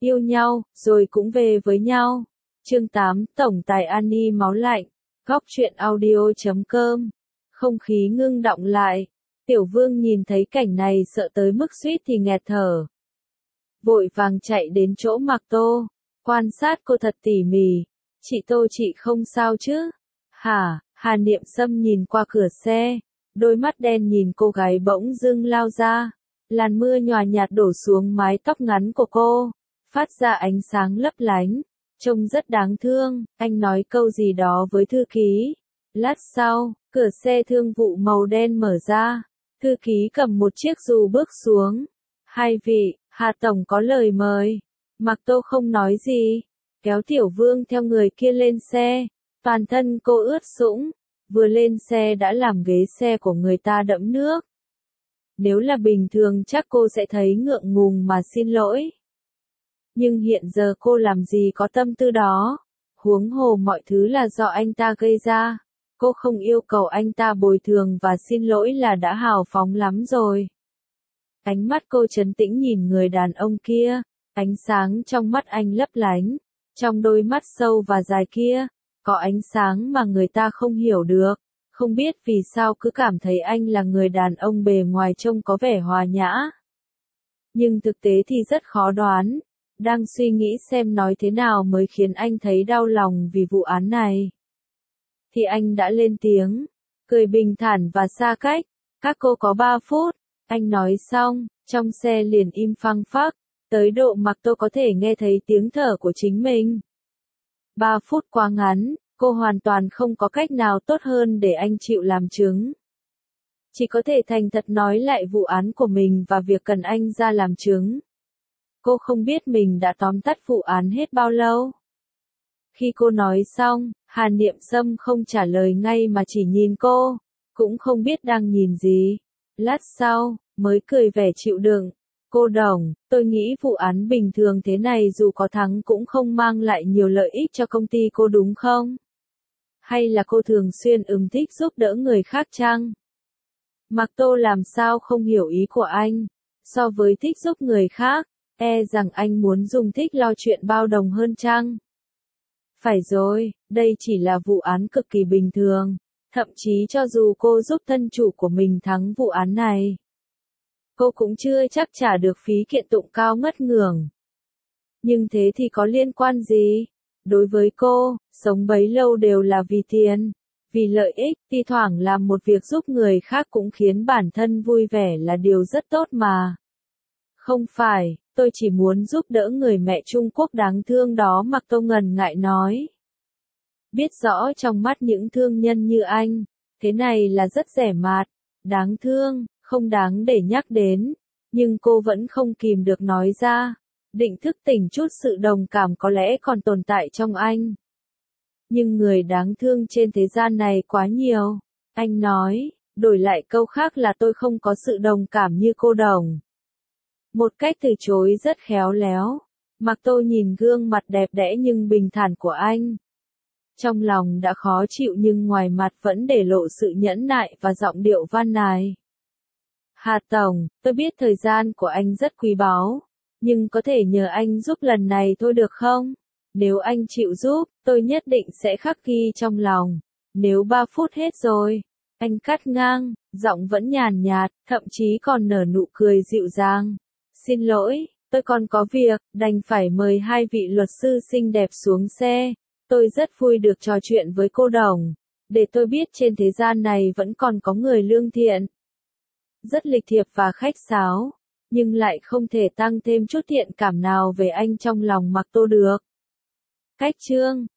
yêu nhau, rồi cũng về với nhau. Chương 8, Tổng tài Annie máu lạnh. Góc truyện audio.com. Không khí ngưng đọng lại. Tiểu Vương nhìn thấy cảnh này sợ tới mức suýt thì nghẹt thở. Vội vàng chạy đến chỗ Mạc Tô, quan sát cô thật tỉ mỉ. Chị Tô, chị không sao chứ? Hả? Hà Niệm Sâm nhìn qua cửa xe, đôi mắt đen nhìn cô gái bỗng dưng lao ra. Làn mưa nhòa nhạt đổ xuống mái tóc ngắn của cô, phát ra ánh sáng lấp lánh, trông rất đáng thương. Anh nói câu gì đó với thư ký. Lát sau, cửa xe thương vụ màu đen mở ra, thư ký cầm một chiếc dù bước xuống. Hai vị, Hà Tổng có lời mời. Mạc Tô không nói gì, kéo Tiểu Vương theo người kia lên xe. Toàn thân cô ướt sũng, vừa lên xe đã làm ghế xe của người ta đẫm nước. Nếu là bình thường chắc cô sẽ thấy ngượng ngùng mà xin lỗi. Nhưng hiện giờ cô làm gì có tâm tư đó. Huống hồ mọi thứ là do anh ta gây ra. Cô không yêu cầu anh ta bồi thường và xin lỗi là đã hào phóng lắm rồi. Ánh mắt cô trấn tĩnh nhìn người đàn ông kia. Ánh sáng trong mắt anh lấp lánh. Trong đôi mắt sâu và dài kia, có ánh sáng mà người ta không hiểu được. Không biết vì sao cứ cảm thấy anh là người đàn ông bề ngoài trông có vẻ hòa nhã. Nhưng thực tế thì rất khó đoán. Đang suy nghĩ xem nói thế nào mới khiến anh thấy đau lòng vì vụ án này. Thì anh đã lên tiếng, cười bình thản và xa cách. Các cô có 3 phút. Anh nói xong, trong xe liền im phăng phắc, tới độ Mạc Tô có thể nghe thấy tiếng thở của chính mình. 3 phút quá ngắn, cô hoàn toàn không có cách nào tốt hơn để anh chịu làm chứng. Chỉ có thể thành thật nói lại vụ án của mình và việc cần anh ra làm chứng. Cô không biết mình đã tóm tắt vụ án hết bao lâu. Khi cô nói xong, Hà Niệm Sâm không trả lời ngay mà chỉ nhìn cô, cũng không biết đang nhìn gì. Lát sau, mới cười vẻ chịu đựng. Cô Đồng, tôi nghĩ vụ án bình thường thế này dù có thắng cũng không mang lại nhiều lợi ích cho công ty cô đúng không? Hay là cô thường xuyên thích giúp đỡ người khác chăng? Mạc Tô làm sao không hiểu ý của anh. So với thích giúp người khác, e rằng anh muốn dùng thích lo chuyện bao đồng hơn chăng? Phải rồi, đây chỉ là vụ án cực kỳ bình thường. Thậm chí cho dù cô giúp thân chủ của mình thắng vụ án này, cô cũng chưa chắc trả được phí kiện tụng cao ngất ngưởng. Nhưng thế thì có liên quan gì? Đối với cô, sống bấy lâu đều là vì tiền, vì lợi ích, thi thoảng làm một việc giúp người khác cũng khiến bản thân vui vẻ là điều rất tốt mà. Không phải, tôi chỉ muốn giúp đỡ người mẹ Trung Quốc đáng thương đó, Mạc Tô ngần ngại nói. Biết rõ trong mắt những thương nhân như anh, thế này là rất rẻ mạt, đáng thương, không đáng để nhắc đến. Nhưng cô vẫn không kìm được nói ra, định thức tỉnh chút sự đồng cảm có lẽ còn tồn tại trong anh. Nhưng người đáng thương trên thế gian này quá nhiều. Anh nói, đổi lại câu khác là tôi không có sự đồng cảm như cô Đồng. Một cách từ chối rất khéo léo. Mạc Tô nhìn gương mặt đẹp đẽ nhưng bình thản của anh. Trong lòng đã khó chịu nhưng ngoài mặt vẫn để lộ sự nhẫn nại và giọng điệu van nài. Hà Tổng, tôi biết thời gian của anh rất quý báu, nhưng có thể nhờ anh giúp lần này thôi được không? Nếu anh chịu giúp, tôi nhất định sẽ khắc ghi trong lòng. Nếu 3 phút hết rồi, anh cắt ngang, giọng vẫn nhàn nhạt, thậm chí còn nở nụ cười dịu dàng. Xin lỗi, tôi còn có việc, đành phải mời hai vị luật sư xinh đẹp xuống xe. Tôi rất vui được trò chuyện với cô Đồng, để tôi biết trên thế gian này vẫn còn có người lương thiện. Rất lịch thiệp và khách sáo, nhưng lại không thể tăng thêm chút thiện cảm nào về anh trong lòng Mạc Tô được. Cách chương